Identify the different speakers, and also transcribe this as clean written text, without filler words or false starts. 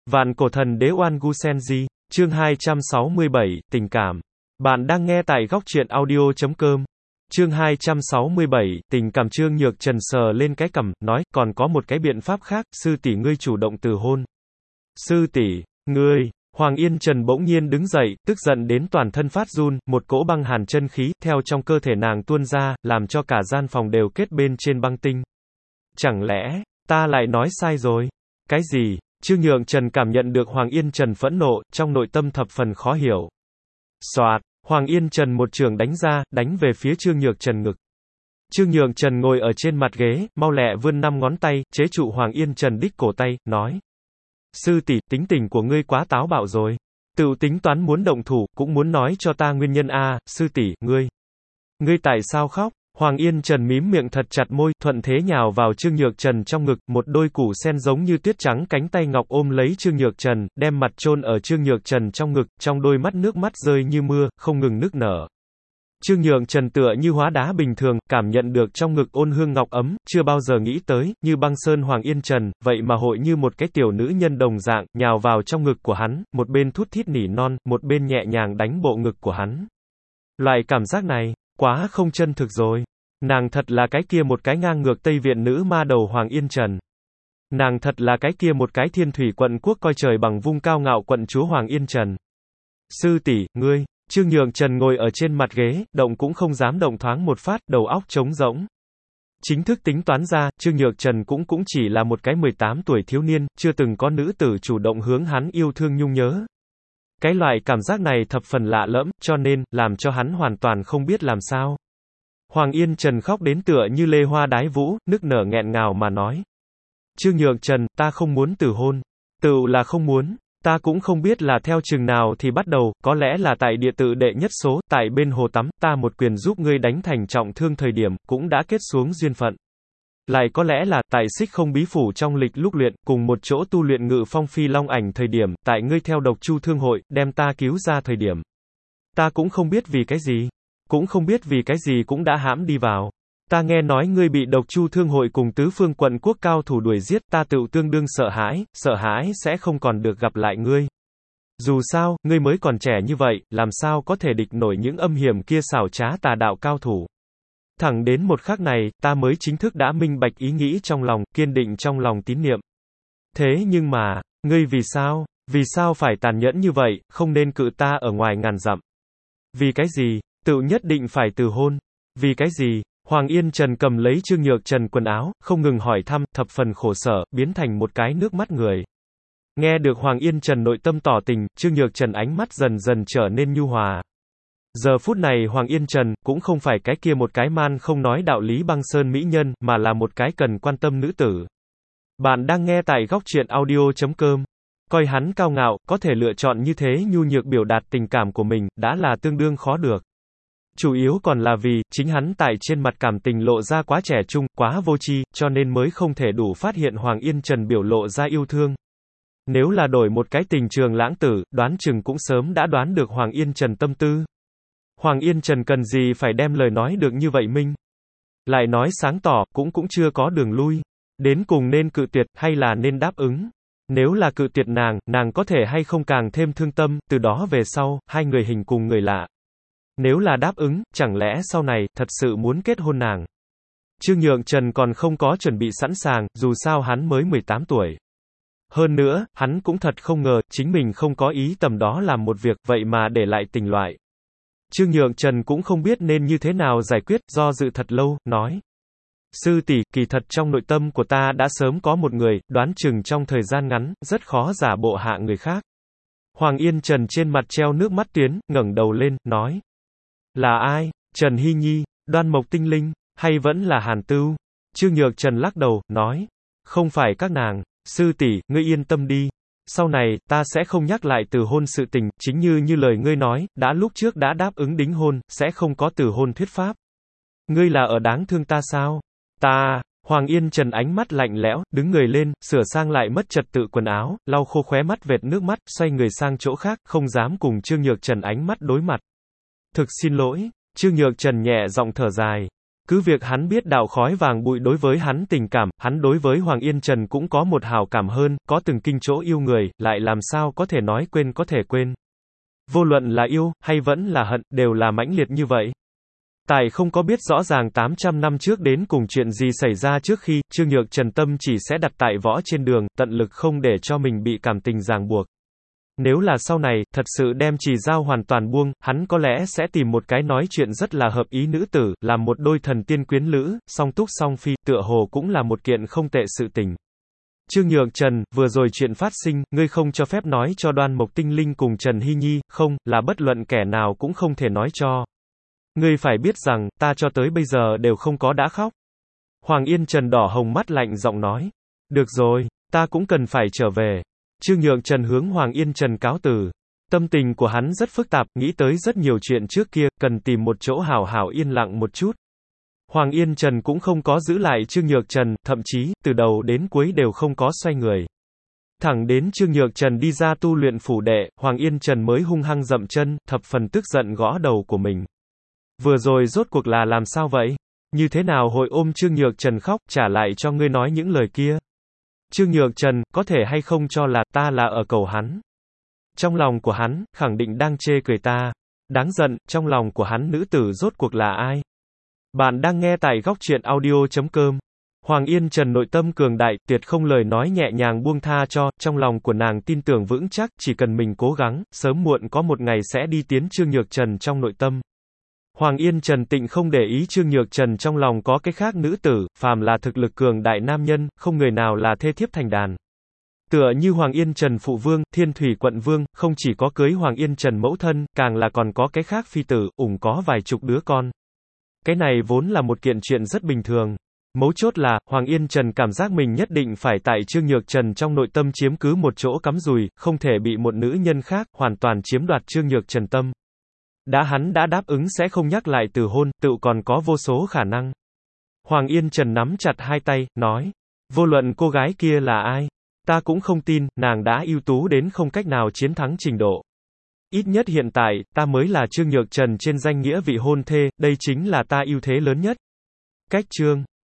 Speaker 1: Vạn cổ thần đế Oan Gu Senji, chương 267, tình cảm. Bạn đang nghe tại góc truyện audio.com. Chương 267, tình cảm. Trương Nhược Trần sờ lên cái cằm, nói, còn có một cái biện pháp khác, sư tỷ ngươi chủ động từ hôn. Sư tỷ, ngươi. Hoàng Yên Trần bỗng nhiên đứng dậy, tức giận đến toàn thân phát run, một cỗ băng hàn chân khí, theo trong cơ thể nàng tuôn ra, làm cho cả gian phòng đều kết bên trên băng tinh. Chẳng lẽ, ta lại nói sai rồi? Cái gì? Trương Nhược Trần cảm nhận được Hoàng Yên Trần phẫn nộ, trong nội tâm thập phần khó hiểu. Soạt, Hoàng Yên Trần một chưởng đánh ra, đánh về phía Trương Nhược Trần ngực. Trương Nhược Trần ngồi ở trên mặt ghế, mau lẹ vươn 5 ngón tay, chế trụ Hoàng Yên Trần đích cổ tay, nói. Sư tỷ, tính tình của ngươi quá táo bạo rồi. Tự tính toán muốn động thủ, cũng muốn nói cho ta nguyên nhân a, sư tỷ, Ngươi tại sao khóc? Hoàng Yên Trần mím miệng thật chặt môi, thuận thế nhào vào Trương Nhược Trần trong ngực, một đôi củ sen giống như tuyết trắng cánh tay ngọc ôm lấy Trương Nhược Trần, đem mặt chôn ở Trương Nhược Trần trong ngực, trong đôi mắt nước mắt rơi như mưa, không ngừng nức nở. Trương Nhược Trần tựa như hóa đá bình thường, cảm nhận được trong ngực ôn hương ngọc ấm, chưa bao giờ nghĩ tới, như băng sơn Hoàng Yên Trần, vậy mà hội như một cái tiểu nữ nhân đồng dạng, nhào vào trong ngực của hắn, một bên thút thít nỉ non, một bên nhẹ nhàng đánh bộ ngực của hắn. Loại cảm giác này, quá không chân thực rồi. Nàng thật là cái kia một cái ngang ngược Tây Viện nữ ma đầu Hoàng Yên Trần. Nàng thật là cái kia một cái thiên thủy quận quốc coi trời bằng vung cao ngạo quận chúa Hoàng Yên Trần. Sư tỷ, ngươi. Trương Nhược Trần ngồi ở trên mặt ghế, động cũng không dám động thoáng một phát, đầu óc trống rỗng. Chính thức tính toán ra, Trương Nhược Trần cũng chỉ là một cái 18 tuổi thiếu niên, chưa từng có nữ tử chủ động hướng hắn yêu thương nhung nhớ. Cái loại cảm giác này thập phần lạ lẫm, cho nên, làm cho hắn hoàn toàn không biết làm sao. Hoàng Yên Trần khóc đến tựa như lê hoa đái vũ, nức nở nghẹn ngào mà nói. Trương Nhược Trần, ta không muốn từ hôn. Tựu là không muốn. Ta cũng không biết là theo chừng nào thì bắt đầu, có lẽ là tại địa tự đệ nhất số, tại bên hồ tắm, ta một quyền giúp ngươi đánh thành trọng thương thời điểm, cũng đã kết xuống duyên phận. Lại có lẽ là, tại Xích Không Bí Phủ trong lịch lúc luyện, cùng một chỗ tu luyện Ngự Phong Phi Long Ảnh thời điểm, tại ngươi theo Độc Chu Thương Hội, đem ta cứu ra thời điểm. Ta cũng không biết vì cái gì. Cũng không biết vì cái gì cũng đã hãm đi vào. Ta nghe nói ngươi bị Độc Chu Thương Hội cùng tứ phương quận quốc cao thủ đuổi giết, ta tựu tương đương sợ hãi sẽ không còn được gặp lại ngươi. Dù sao, ngươi mới còn trẻ như vậy, làm sao có thể địch nổi những âm hiểm kia xảo trá tà đạo cao thủ. Thẳng đến một khắc này, ta mới chính thức đã minh bạch ý nghĩ trong lòng, kiên định trong lòng tín niệm. Thế nhưng mà, ngươi vì sao phải tàn nhẫn như vậy, không nên cự ta ở ngoài ngàn dặm. Vì cái gì, tựu nhất định phải từ hôn. Vì cái gì? Hoàng Yên Trần cầm lấy Trương Nhược Trần quần áo, không ngừng hỏi thăm, thập phần khổ sở, biến thành một cái nước mắt người. Nghe được Hoàng Yên Trần nội tâm tỏ tình, Trương Nhược Trần ánh mắt dần dần trở nên nhu hòa. Giờ phút này Hoàng Yên Trần, cũng không phải cái kia một cái man không nói đạo lý băng sơn mỹ nhân, mà là một cái cần quan tâm nữ tử. Bạn đang nghe tại góc truyện audio.com. Coi hắn cao ngạo, có thể lựa chọn như thế nhu nhược biểu đạt tình cảm của mình, đã là tương đương khó được. Chủ yếu còn là vì, chính hắn tại trên mặt cảm tình lộ ra quá trẻ trung, quá vô tri, cho nên mới không thể đủ phát hiện Hoàng Yên Trần biểu lộ ra yêu thương. Nếu là đổi một cái tình trường lãng tử, đoán chừng cũng sớm đã đoán được Hoàng Yên Trần tâm tư. Hoàng Yên Trần cần gì phải đem lời nói được như vậy minh? Lại nói sáng tỏ, cũng chưa có đường lui. Đến cùng nên cự tuyệt, hay là nên đáp ứng? Nếu là cự tuyệt nàng có thể hay không càng thêm thương tâm, từ đó về sau, hai người hình cùng người lạ. Nếu là đáp ứng, chẳng lẽ sau này, thật sự muốn kết hôn nàng? Trương Nhược Trần còn không có chuẩn bị sẵn sàng, dù sao hắn mới 18 tuổi. Hơn nữa, hắn cũng thật không ngờ, chính mình không có ý tầm đó làm một việc, vậy mà để lại tình loại. Trương Nhược Trần cũng không biết nên như thế nào giải quyết, do dự thật lâu, nói. Sư tỷ, kỳ thật trong nội tâm của ta đã sớm có một người, đoán chừng trong thời gian ngắn, rất khó giả bộ hạ người khác. Hoàng Yên Trần trên mặt treo nước mắt tuyến, ngẩng đầu lên, nói. Là ai? Trần Hy Nhi, Đoan Mộc Tinh Linh, hay vẫn là Hàn Tưu? Trương Nhược Trần lắc đầu, nói. Không phải các nàng, sư tỷ, ngươi yên tâm đi. Sau này, ta sẽ không nhắc lại từ hôn sự tình, chính như lời ngươi nói, đã lúc trước đã đáp ứng đính hôn, sẽ không có từ hôn thuyết pháp. Ngươi là ở đáng thương ta sao? Hoàng Yên Trần ánh mắt lạnh lẽo, đứng người lên, sửa sang lại mất trật tự quần áo, lau khô khóe mắt vệt nước mắt, xoay người sang chỗ khác, không dám cùng Trương Nhược Trần ánh mắt đối mặt. Thực xin lỗi, Trương Nhược Trần nhẹ giọng thở dài. Cứ việc hắn biết đạo khói vàng bụi đối với hắn tình cảm, hắn đối với Hoàng Yên Trần cũng có một hảo cảm hơn, có từng kinh chỗ yêu người, lại làm sao có thể nói quên có thể quên. Vô luận là yêu, hay vẫn là hận, đều là mãnh liệt như vậy. Tài không có biết rõ ràng 800 năm trước đến cùng chuyện gì xảy ra trước khi, Trương Nhược Trần tâm chỉ sẽ đặt tại võ trên đường, tận lực không để cho mình bị cảm tình ràng buộc. Nếu là sau này, thật sự đem chỉ giao hoàn toàn buông, hắn có lẽ sẽ tìm một cái nói chuyện rất là hợp ý nữ tử, làm một đôi thần tiên quyến lữ, song túc song phi, tựa hồ cũng là một kiện không tệ sự tình. Trương Nhược Trần, vừa rồi chuyện phát sinh, ngươi không cho phép nói cho Đoan Mộc Tinh Linh cùng Trần Hy Nhi, không, là bất luận kẻ nào cũng không thể nói cho. Ngươi phải biết rằng, ta cho tới bây giờ đều không có đã khóc. Hoàng Yên Trần đỏ hồng mắt lạnh giọng nói. Được rồi, ta cũng cần phải trở về. Trương Nhược Trần hướng Hoàng Yên Trần cáo từ. Tâm tình của hắn rất phức tạp, nghĩ tới rất nhiều chuyện trước kia, cần tìm một chỗ hảo hảo yên lặng một chút. Hoàng Yên Trần cũng không có giữ lại Trương Nhược Trần, thậm chí, từ đầu đến cuối đều không có xoay người. Thẳng đến Trương Nhược Trần đi ra tu luyện phủ đệ, Hoàng Yên Trần mới hung hăng dậm chân, thập phần tức giận gõ đầu của mình. Vừa rồi rốt cuộc là làm sao vậy? Như thế nào hội ôm Trương Nhược Trần khóc, trả lại cho ngươi nói những lời kia? Trương Nhược Trần, có thể hay không cho là, ta là ở cầu hắn? Trong lòng của hắn, khẳng định đang chê cười ta. Đáng giận, trong lòng của hắn nữ tử rốt cuộc là ai? Bạn đang nghe tại góc truyện audio.com. Hoàng Yên Trần nội tâm cường đại, tuyệt không lời nói nhẹ nhàng buông tha cho, trong lòng của nàng tin tưởng vững chắc, chỉ cần mình cố gắng, sớm muộn có một ngày sẽ đi tiến Trương Nhược Trần trong nội tâm. Hoàng Yên Trần tịnh không để ý Trương Nhược Trần trong lòng có cái khác nữ tử, phàm là thực lực cường đại nam nhân, không người nào là thê thiếp thành đàn. Tựa như Hoàng Yên Trần phụ vương, Thiên Thủy quận vương, không chỉ có cưới Hoàng Yên Trần mẫu thân, càng là còn có cái khác phi tử, có vài chục đứa con. Cái này vốn là một kiện chuyện rất bình thường. Mấu chốt là, Hoàng Yên Trần cảm giác mình nhất định phải tại Trương Nhược Trần trong nội tâm chiếm cứ một chỗ cắm rùi, không thể bị một nữ nhân khác, hoàn toàn chiếm đoạt Trương Nhược Trần tâm. Hắn đã đáp ứng sẽ không nhắc lại từ hôn, tựu còn có vô số khả năng. Hoàng Yên Trần nắm chặt hai tay, nói, vô luận cô gái kia là ai, ta cũng không tin, nàng đã ưu tú đến không cách nào chiến thắng trình độ. Ít nhất hiện tại, ta mới là Trương Nhược Trần trên danh nghĩa vị hôn thê, đây chính là ta ưu thế lớn nhất. Cách chương